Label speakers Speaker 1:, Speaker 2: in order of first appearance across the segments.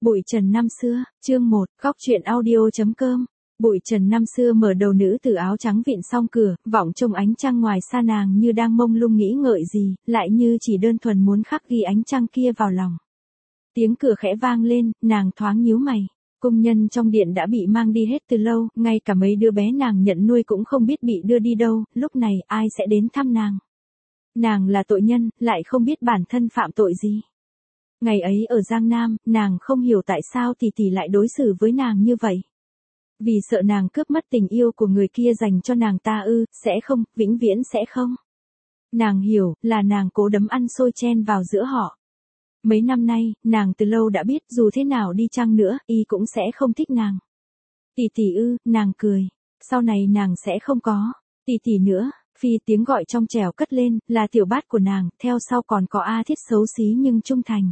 Speaker 1: Bụi trần năm xưa, chương 1, góc truyện audio.com. Bụi trần năm xưa mở đầu nữ tử áo trắng vịn song cửa, vọng trông ánh trăng ngoài xa nàng như đang mông lung nghĩ ngợi gì, lại như chỉ đơn thuần muốn khắc ghi ánh trăng kia vào lòng. Tiếng cửa khẽ vang lên, nàng thoáng nhíu mày. Công nhân trong điện đã bị mang đi hết từ lâu, ngay cả mấy đứa bé nàng nhận nuôi cũng không biết bị đưa đi đâu, lúc này ai sẽ đến thăm nàng. Nàng là tội nhân, lại không biết bản thân phạm tội gì. Ngày ấy ở Giang Nam, nàng không hiểu tại sao tỷ tỷ lại đối xử với nàng như vậy. Vì sợ nàng cướp mất tình yêu của người kia dành cho nàng ta ư, sẽ không, vĩnh viễn sẽ không. Nàng hiểu, là nàng cố đấm ăn xôi chen vào giữa họ. Mấy năm nay, nàng từ lâu đã biết dù thế nào đi chăng nữa, y cũng sẽ không thích nàng. Tỷ tỷ ư, nàng cười. Sau này nàng sẽ không có tỷ tỷ nữa. Phi tiếng gọi trong trẻo cất lên, là tiểu bát của nàng, theo sau còn có A Thiết xấu xí nhưng trung thành.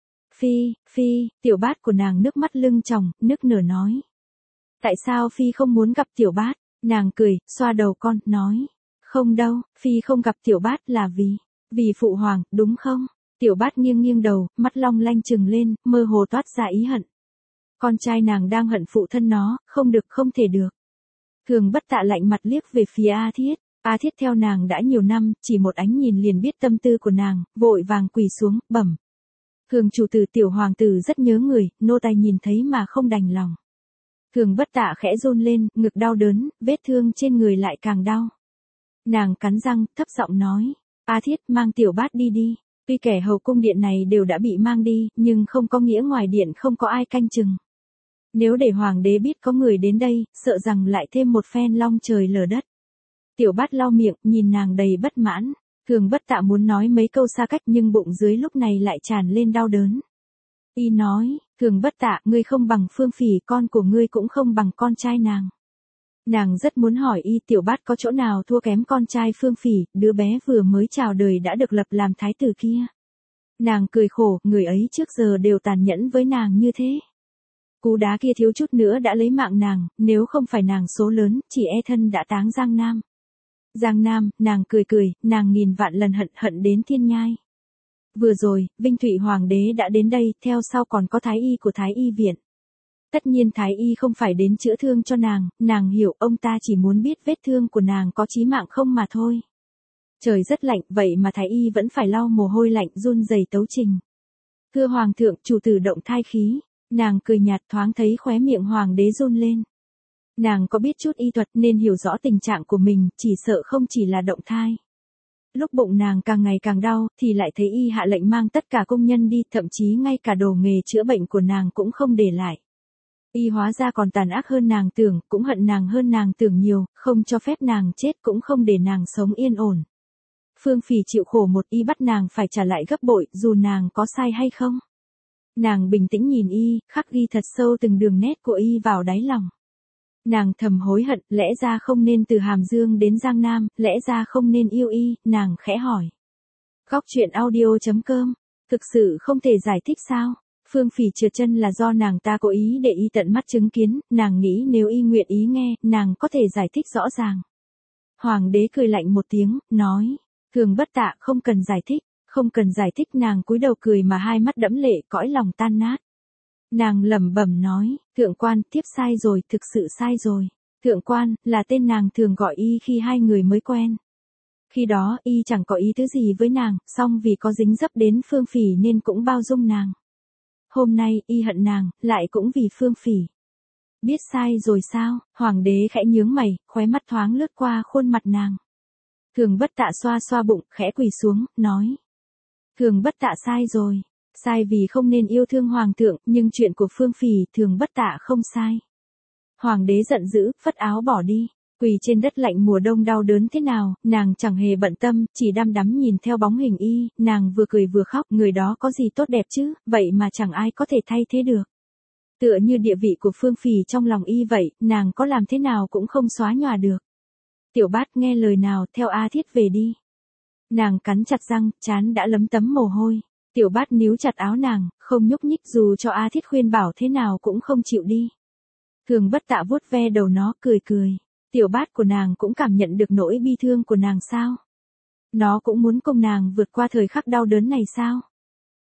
Speaker 1: Phi, tiểu bát của nàng nước mắt lưng tròng, nức nở nói. Tại sao Phi không muốn gặp tiểu bát? Nàng cười, xoa đầu con, nói. Không đâu, Phi không gặp tiểu bát là vì phụ hoàng, đúng không? Tiểu bát nghiêng nghiêng đầu, mắt long lanh trừng lên, mơ hồ toát ra ý hận. Con trai nàng đang hận phụ thân nó, không thể được. Thường Bất Tạ lạnh mặt liếc về phía A Thiết. A Thiết theo nàng đã nhiều năm, chỉ một ánh nhìn liền biết tâm tư của nàng, vội vàng quỳ xuống, bẩm. Thường chủ tử tiểu hoàng tử rất nhớ người, nô tài nhìn thấy mà không đành lòng. Thường Bất Tạ khẽ run lên, ngực đau đớn, vết thương trên người lại càng đau. Nàng cắn răng, thấp giọng nói. A Thiết, mang tiểu bát đi đi. Tuy kẻ hầu cung điện này đều đã bị mang đi, nhưng không có nghĩa ngoài điện không có ai canh chừng. Nếu để hoàng đế biết có người đến đây, sợ rằng lại thêm một phen long trời lở đất. Tiểu bát lau miệng, nhìn nàng đầy bất mãn. Thường Bất Tạ muốn nói mấy câu xa cách nhưng bụng dưới lúc này lại tràn lên đau đớn. Y nói, Thường Bất Tạ, ngươi không bằng Phương Phỉ, con của ngươi cũng không bằng con trai nàng. Nàng rất muốn hỏi y tiểu bát có chỗ nào thua kém con trai Phương Phỉ, đứa bé vừa mới chào đời đã được lập làm thái tử kia. Nàng cười khổ, người ấy trước giờ đều tàn nhẫn với nàng như thế. Cú đá kia thiếu chút nữa đã lấy mạng nàng, nếu không phải nàng số lớn, chỉ e thân đã táng Giang Nam. Giang Nam, nàng cười, nàng nghìn vạn lần hận đến thiên nhai. Vừa rồi, Vinh Thụy Hoàng đế đã đến đây, theo sau còn có thái y của thái y viện. Tất nhiên thái y không phải đến chữa thương cho nàng hiểu ông ta chỉ muốn biết vết thương của nàng có chí mạng không mà thôi. Trời rất lạnh, vậy mà thái y vẫn phải lau mồ hôi lạnh run rẩy tấu trình. Thưa hoàng thượng, chủ tử động thai khí. Nàng cười nhạt thoáng thấy khóe miệng hoàng đế run lên. Nàng có biết chút y thuật nên hiểu rõ tình trạng của mình, chỉ sợ không chỉ là động thai. Lúc bụng nàng càng ngày càng đau, thì lại thấy y hạ lệnh mang tất cả công nhân đi, thậm chí ngay cả đồ nghề chữa bệnh của nàng cũng không để lại. Y hóa ra còn tàn ác hơn nàng tưởng, cũng hận nàng hơn nàng tưởng nhiều, không cho phép nàng chết cũng không để nàng sống yên ổn. Phương Phỉ chịu khổ một, y bắt nàng phải trả lại gấp bội, dù nàng có sai hay không. Nàng bình tĩnh nhìn y, khắc ghi thật sâu từng đường nét của y vào đáy lòng. Nàng thầm hối hận, lẽ ra không nên từ Hàm Dương đến Giang Nam, lẽ ra không nên yêu y, nàng khẽ hỏi. Góc truyện audio.com, thực sự không thể giải thích sao? Phương Phỉ trượt chân là do nàng ta cố ý để y tận mắt chứng kiến, nàng nghĩ nếu y nguyện ý nghe, nàng có thể giải thích rõ ràng. Hoàng đế cười lạnh một tiếng, nói. Thường Bất Tạ, không cần giải thích. Không cần giải thích, nàng cúi đầu cười mà hai mắt đẫm lệ, cõi lòng tan nát. Nàng lẩm bẩm nói, thượng quan, thiếp sai rồi, thực sự sai rồi. Thượng quan, là tên nàng thường gọi y khi hai người mới quen. Khi đó, y chẳng có ý thứ gì với nàng, song vì có dính dấp đến Phương Phỉ nên cũng bao dung nàng. Hôm nay, y hận nàng, lại cũng vì Phương Phỉ. Biết sai rồi sao? Hoàng đế khẽ nhướng mày, khóe mắt thoáng lướt qua khuôn mặt nàng. Thường Bất Tạ xoa xoa bụng, khẽ quỳ xuống, nói. Thường Bất Tạ sai rồi. Sai vì không nên yêu thương hoàng thượng, nhưng chuyện của Phương Phỉ, Thường Bất Tạ không sai. Hoàng đế giận dữ, phất áo bỏ đi. Quỳ trên đất lạnh mùa đông đau đớn thế nào, nàng chẳng hề bận tâm, chỉ đăm đắm nhìn theo bóng hình y, nàng vừa cười vừa khóc, người đó có gì tốt đẹp chứ, vậy mà chẳng ai có thể thay thế được. Tựa như địa vị của Phương Phỉ trong lòng y vậy, nàng có làm thế nào cũng không xóa nhòa được. Tiểu bát nghe lời nào, theo A Thiết về đi. Nàng cắn chặt răng, trán đã lấm tấm mồ hôi. Tiểu bát níu chặt áo nàng, không nhúc nhích dù cho A Thiết khuyên bảo thế nào cũng không chịu đi. Thường Bất Tạ vuốt ve đầu nó, cười. Tiểu bát của nàng cũng cảm nhận được nỗi bi thương của nàng sao? Nó cũng muốn cùng nàng vượt qua thời khắc đau đớn này sao?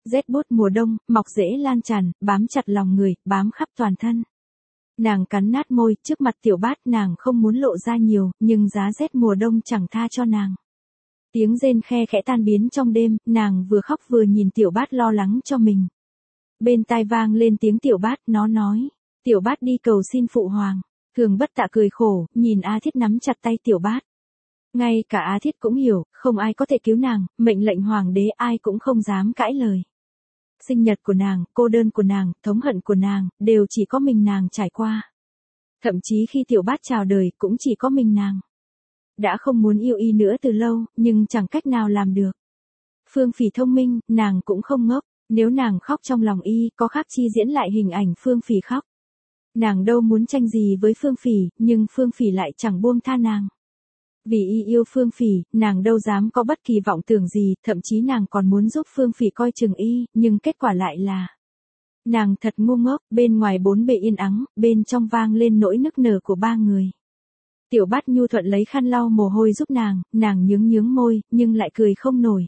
Speaker 1: Rét buốt mùa đông, mọc rễ lan tràn, bám chặt lòng người, bám khắp toàn thân. Nàng cắn nát môi, trước mặt Tiểu Bát nàng không muốn lộ ra nhiều, nhưng giá rét mùa đông chẳng tha cho nàng. Tiếng rên khe khẽ tan biến trong đêm, nàng vừa khóc vừa nhìn Tiểu Bát lo lắng cho mình. Bên tai vang lên tiếng Tiểu Bát, nó nói, Tiểu Bát đi cầu xin phụ hoàng. Thường Bất Tạ cười khổ, nhìn A Thiết nắm chặt tay Tiểu Bát. Ngay cả A Thiết cũng hiểu, không ai có thể cứu nàng, mệnh lệnh hoàng đế ai cũng không dám cãi lời. Sinh nhật của nàng, cô đơn của nàng, thống hận của nàng, đều chỉ có mình nàng trải qua. Thậm chí khi Tiểu Bát chào đời, cũng chỉ có mình nàng. Đã không muốn yêu y nữa từ lâu, nhưng chẳng cách nào làm được. Phương Phỉ thông minh, nàng cũng không ngốc, nếu nàng khóc trong lòng y, có khác chi diễn lại hình ảnh Phương Phỉ khóc. Nàng đâu muốn tranh gì với Phương Phỉ, nhưng Phương Phỉ lại chẳng buông tha nàng. Vì y yêu Phương Phỉ, nàng đâu dám có bất kỳ vọng tưởng gì, thậm chí nàng còn muốn giúp Phương Phỉ coi chừng y, nhưng kết quả lại là nàng thật ngu ngốc, bên ngoài bốn bề yên ắng, bên trong vang lên nỗi nức nở của ba người. Tiểu Bát nhu thuận lấy khăn lau mồ hôi giúp nàng nhướng môi, nhưng lại cười không nổi.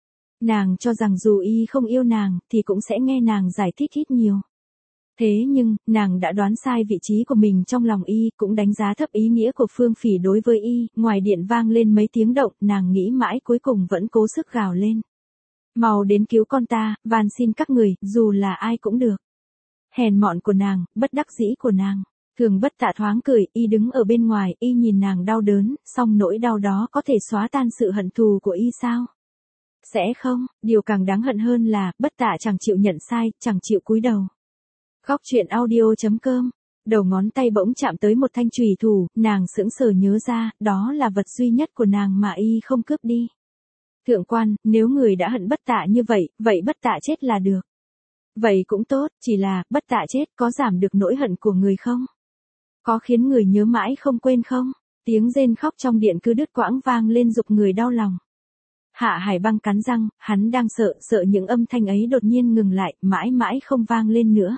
Speaker 1: Nàng cho rằng dù y không yêu nàng, thì cũng sẽ nghe nàng giải thích ít nhiều. Thế nhưng, nàng đã đoán sai vị trí của mình trong lòng y, cũng đánh giá thấp ý nghĩa của Phương Phỉ đối với y, ngoài điện vang lên mấy tiếng động, nàng nghĩ mãi cuối cùng vẫn cố sức gào lên. Mau đến cứu con ta, van xin các người, dù là ai cũng được. Hèn mọn của nàng, bất đắc dĩ của nàng. Thường Bất Tạ thoáng cười, y đứng ở bên ngoài, y nhìn nàng đau đớn, song nỗi đau đó có thể xóa tan sự hận thù của y sao? Sẽ không, điều càng đáng hận hơn là, Bất Tạ chẳng chịu nhận sai, chẳng chịu cúi đầu. Góc truyện audio.com. Đầu ngón tay bỗng chạm tới một thanh chùy thủ, nàng sững sờ nhớ ra, đó là vật duy nhất của nàng mà y không cướp đi. Thượng quan, nếu người đã hận Bất Tạ như vậy, vậy Bất Tạ chết là được. Vậy cũng tốt, chỉ là, Bất Tạ chết có giảm được nỗi hận của người không? Có khiến người nhớ mãi không quên không? Tiếng rên khóc trong điện cứ đứt quãng vang lên giục người đau lòng. Hạ Hải Băng cắn răng, hắn đang sợ những âm thanh ấy đột nhiên ngừng lại, mãi mãi không vang lên nữa.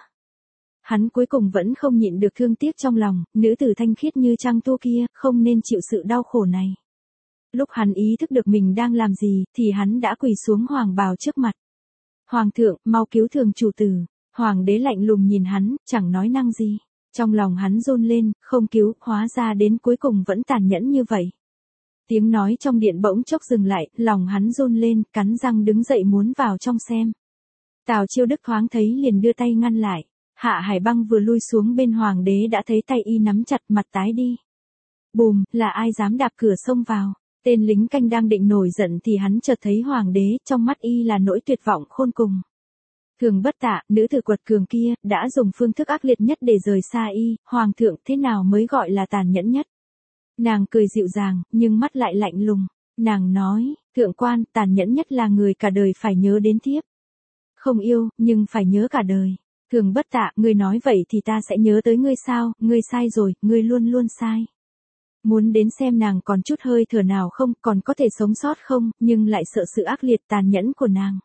Speaker 1: Hắn cuối cùng vẫn không nhịn được thương tiếc trong lòng, nữ tử thanh khiết như trăng tu kia, không nên chịu sự đau khổ này. Lúc hắn ý thức được mình đang làm gì, thì hắn đã quỳ xuống hoàng bào trước mặt. Hoàng thượng, mau cứu Thường chủ tử. Hoàng đế lạnh lùng nhìn hắn, chẳng nói năng gì. Trong lòng hắn run lên, không cứu, hóa ra đến cuối cùng vẫn tàn nhẫn như vậy. Tiếng nói trong điện bỗng chốc dừng lại, lòng hắn run lên, cắn răng đứng dậy muốn vào trong xem. Tào Chiêu Đức thoáng thấy liền đưa tay ngăn lại. Hạ Hải Băng vừa lui xuống bên hoàng đế đã thấy tay y nắm chặt, mặt tái đi. Bùm, là ai dám đạp cửa xông vào? Tên lính canh đang định nổi giận thì hắn chợt thấy hoàng đế, trong mắt y là nỗi tuyệt vọng khôn cùng. Thường Bất Tạ, nữ tử quật cường kia, đã dùng phương thức ác liệt nhất để rời xa y, hoàng thượng thế nào mới gọi là tàn nhẫn nhất? Nàng cười dịu dàng, nhưng mắt lại lạnh lùng. Nàng nói, thượng quan, tàn nhẫn nhất là người cả đời phải nhớ đến thiếp. Không yêu, nhưng phải nhớ cả đời. Thường Bất Tạ, ngươi nói vậy thì ta sẽ nhớ tới ngươi sao? Ngươi sai rồi, ngươi luôn luôn sai. Muốn đến xem nàng còn chút hơi thở nào không, còn có thể sống sót không, nhưng lại sợ sự ác liệt tàn nhẫn của nàng.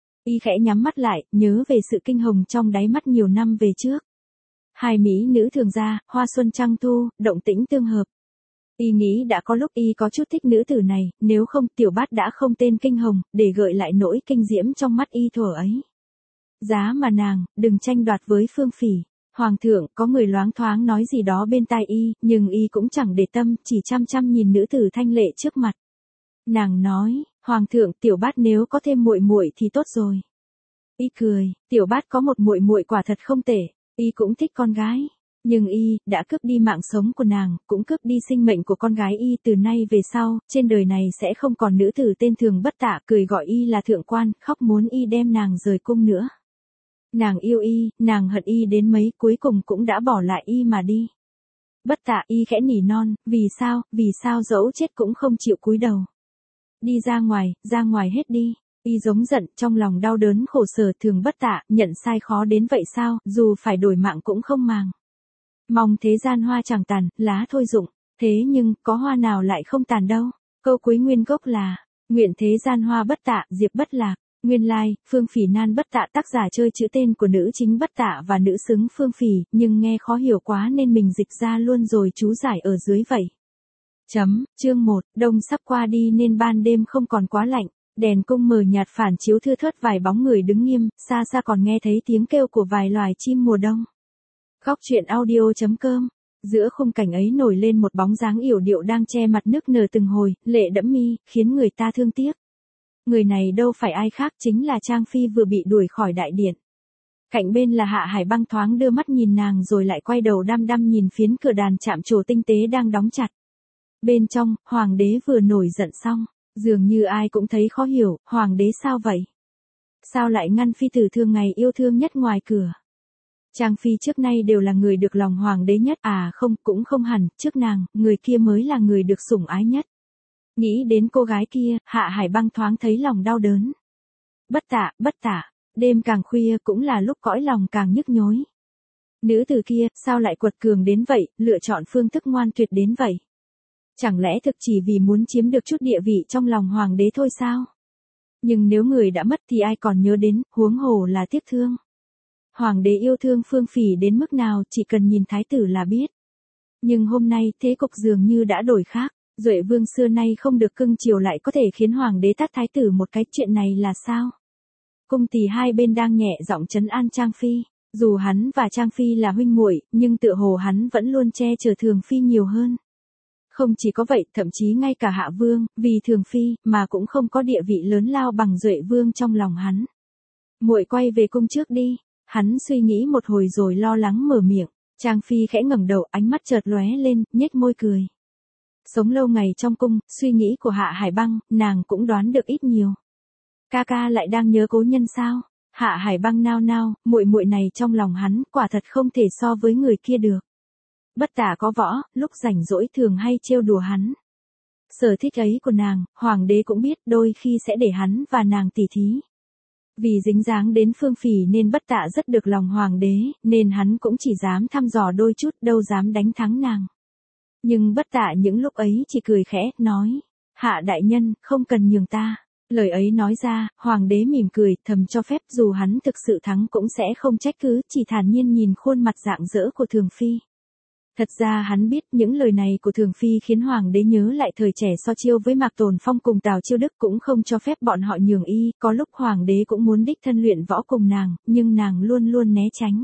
Speaker 1: Y khẽ nhắm mắt lại, nhớ về sự kinh hồng trong đáy mắt nhiều năm về trước. Hai mỹ nữ thường gia, hoa xuân trăng thu, động tĩnh tương hợp. Y nghĩ đã có lúc y có chút thích nữ tử này, nếu không Tiểu Bát đã không tên kinh hồng, để gợi lại nỗi kinh diễm trong mắt y thuở ấy. Giá mà nàng, đừng tranh đoạt với Phương Phỉ. Hoàng thượng, có người loáng thoáng nói gì đó bên tai y, nhưng y cũng chẳng để tâm, chỉ chăm chăm nhìn nữ tử thanh lệ trước mặt. Nàng nói, Hoàng thượng, Tiểu Bát nếu có thêm muội muội thì tốt rồi. Y cười, Tiểu Bát có một muội muội quả thật không tệ, y cũng thích con gái. Nhưng y, đã cướp đi mạng sống của nàng, cũng cướp đi sinh mệnh của con gái y. Từ nay về sau, trên đời này sẽ không còn nữ tử tên Thường Bất Tạ cười gọi y là thượng quan, khóc muốn y đem nàng rời cung nữa. Nàng yêu y, nàng hận y đến mấy, cuối cùng cũng đã bỏ lại y mà đi. Bất Tạ, y khẽ nỉ non, vì sao dẫu chết cũng không chịu cúi đầu. Đi ra ngoài hết đi. Y giống giận, trong lòng đau đớn khổ sở. Thường Bất Tạ, nhận sai khó đến vậy sao, dù phải đổi mạng cũng không màng. Mong thế gian hoa chẳng tàn, lá thôi rụng. Thế nhưng, có hoa nào lại không tàn đâu. Câu cuối nguyên gốc là, nguyện thế gian hoa bất tạ, diệp bất lạc. Nguyên lai, Phương Phỉ nan bất tạ, tác giả chơi chữ tên của nữ chính Bất Tạ và nữ xứng Phương Phỉ, nhưng nghe khó hiểu quá nên mình dịch ra luôn rồi chú giải ở dưới vậy. Chương 1, đông sắp qua đi nên ban đêm không còn quá lạnh. Đèn cung mờ nhạt phản chiếu thưa thớt vài bóng người đứng nghiêm, xa xa còn nghe thấy tiếng kêu của vài loài chim mùa đông. Góc truyện audio.com. Giữa khung cảnh ấy nổi lên một bóng dáng yểu điệu đang che mặt nước nở từng hồi, lệ đẫm mi, khiến người ta thương tiếc. Người này đâu phải ai khác, chính là Trang Phi vừa bị đuổi khỏi đại điện. Cạnh bên là Hạ Hải Băng thoáng đưa mắt nhìn nàng rồi lại quay đầu đăm đăm nhìn phiến cửa đàn chạm trổ tinh tế đang đóng chặt. Bên trong, hoàng đế vừa nổi giận xong, dường như ai cũng thấy khó hiểu, hoàng đế sao vậy? Sao lại ngăn phi tử thường ngày yêu thương nhất ngoài cửa? Trang Phi trước nay đều là người được lòng hoàng đế nhất, à không, cũng không hẳn, trước nàng, người kia mới là người được sủng ái nhất. Nghĩ đến cô gái kia, Hạ Hải Băng thoáng thấy lòng đau đớn. Bất tả, đêm càng khuya cũng là lúc cõi lòng càng nhức nhối. Nữ tử kia, sao lại quật cường đến vậy, lựa chọn phương thức ngoan tuyệt đến vậy? Chẳng lẽ thực chỉ vì muốn chiếm được chút địa vị trong lòng hoàng đế thôi sao? Nhưng nếu người đã mất thì ai còn nhớ đến, huống hồ là tiếc thương. Hoàng đế yêu thương Phương Phỉ đến mức nào chỉ cần nhìn thái tử là biết. Nhưng hôm nay thế cục dường như đã đổi khác. Duệ vương xưa nay không được cưng chiều lại có thể khiến hoàng đế tát thái tử một cái, chuyện này là sao? Cung tỳ hai bên đang nhẹ giọng trấn an Trang Phi. Dù hắn và Trang Phi là huynh muội, nhưng tựa hồ hắn vẫn luôn che chở Thường Phi nhiều hơn. Không chỉ có vậy, thậm chí ngay cả Hạ Vương, vì Thường Phi, mà cũng không có địa vị lớn lao bằng Duệ Vương trong lòng hắn. Muội quay về cung trước đi. Hắn suy nghĩ một hồi rồi lo lắng mở miệng. Trang Phi khẽ ngẩng đầu, ánh mắt chợt lóe lên, nhếch môi cười. Sống lâu ngày trong cung, suy nghĩ của Hạ Hải Băng, nàng cũng đoán được ít nhiều. Ca ca lại đang nhớ cố nhân sao? Hạ Hải Băng nao nao, muội muội này trong lòng hắn, quả thật không thể so với người kia được. Bất tả có võ, lúc rảnh rỗi thường hay trêu đùa hắn. Sở thích ấy của nàng, hoàng đế cũng biết, đôi khi sẽ để hắn và nàng tỉ thí. Vì dính dáng đến Phương Phỉ nên Bất Tạ rất được lòng hoàng đế, nên hắn cũng chỉ dám thăm dò đôi chút, đâu dám đánh thắng nàng. Nhưng Bất Tạ những lúc ấy chỉ cười khẽ, nói, Hạ đại nhân, không cần nhường ta. Lời ấy nói ra, hoàng đế mỉm cười, thầm cho phép, dù hắn thực sự thắng cũng sẽ không trách cứ, chỉ thản nhiên nhìn khuôn mặt rạng rỡ của Thường Phi. Thật ra hắn biết những lời này của Thường Phi khiến hoàng đế nhớ lại thời trẻ so chiêu với Mạc Tồn Phong cùng Tào Chiêu Đức, cũng không cho phép bọn họ nhường y, có lúc hoàng đế cũng muốn đích thân luyện võ cùng nàng, nhưng nàng luôn luôn né tránh.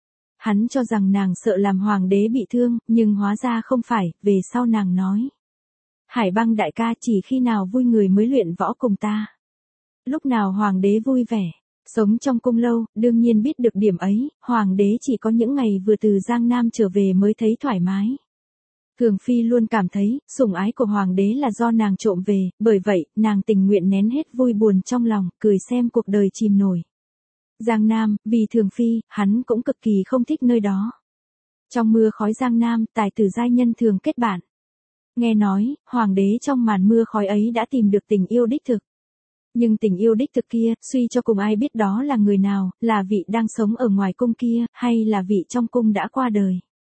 Speaker 1: Hắn cho rằng nàng sợ làm hoàng đế bị thương, nhưng hóa ra không phải, về sau nàng nói. Hải Băng đại ca, chỉ khi nào vui người mới luyện võ cùng ta. Lúc nào hoàng đế vui vẻ. Sống trong cung lâu, đương nhiên biết được điểm ấy, hoàng đế chỉ có những ngày vừa từ Giang Nam trở về mới thấy thoải mái. Thường Phi luôn cảm thấy, sủng ái của hoàng đế là do nàng trộm về, bởi vậy, nàng tình nguyện nén hết vui buồn trong lòng, cười xem cuộc đời chìm nổi. Giang Nam, vì Thường Phi, hắn cũng cực kỳ không thích nơi đó. Trong mưa khói Giang Nam, tài tử giai nhân thường kết bạn. Nghe nói, hoàng đế trong màn mưa khói ấy đã tìm được tình yêu đích thực. Nhưng tình yêu đích thực kia, suy cho cùng ai biết đó là người nào, là vị đang sống ở ngoài cung kia, hay là vị trong cung đã qua đời.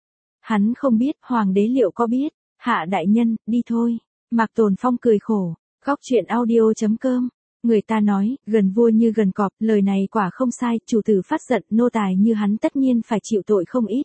Speaker 1: Hắn không biết, hoàng đế liệu có biết. Hạ đại nhân, đi thôi. Mạc Tồn Phong cười khổ. Góc truyện audio.com. Người ta nói, gần vua như gần cọp, lời này quả không sai, chủ tử phát giận, nô tài như hắn tất nhiên phải chịu tội không ít.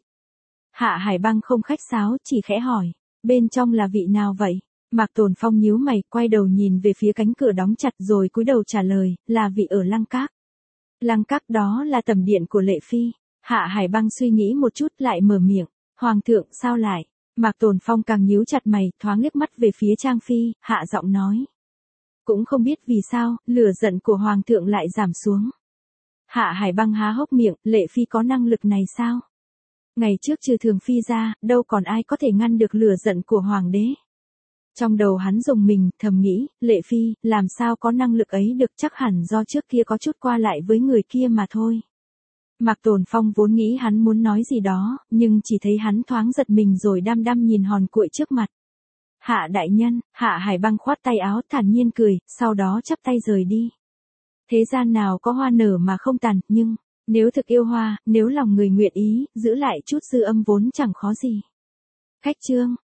Speaker 1: Hạ Hải Băng không khách sáo, chỉ khẽ hỏi, bên trong là vị nào vậy? Mạc Tồn Phong nhíu mày, quay đầu nhìn về phía cánh cửa đóng chặt rồi cúi đầu trả lời, là vị ở Lăng Các. Lăng Các đó là tẩm điện của Lệ Phi. Hạ Hải Băng suy nghĩ một chút lại mở miệng, Hoàng thượng sao lại? Mạc Tồn Phong càng nhíu chặt mày, thoáng liếc mắt về phía Trang Phi, hạ giọng nói. Cũng không biết vì sao, lửa giận của Hoàng thượng lại giảm xuống. Hạ Hải Băng há hốc miệng, Lệ Phi có năng lực này sao? Ngày trước trừ Thường Phi ra, đâu còn ai có thể ngăn được lửa giận của Hoàng đế. Trong đầu hắn rùng mình, thầm nghĩ, Lệ Phi, làm sao có năng lực ấy được, chắc hẳn do trước kia có chút qua lại với người kia mà thôi. Mạc Tồn Phong vốn nghĩ hắn muốn nói gì đó, nhưng chỉ thấy hắn thoáng giật mình rồi đăm đăm nhìn hòn cuội trước mặt. Hạ đại nhân, Hạ Hải Băng khoát tay áo thản nhiên cười, sau đó chắp tay rời đi. Thế gian nào có hoa nở mà không tàn, nhưng, nếu thực yêu hoa, nếu lòng người nguyện ý, giữ lại chút dư âm vốn chẳng khó gì. Khách chương.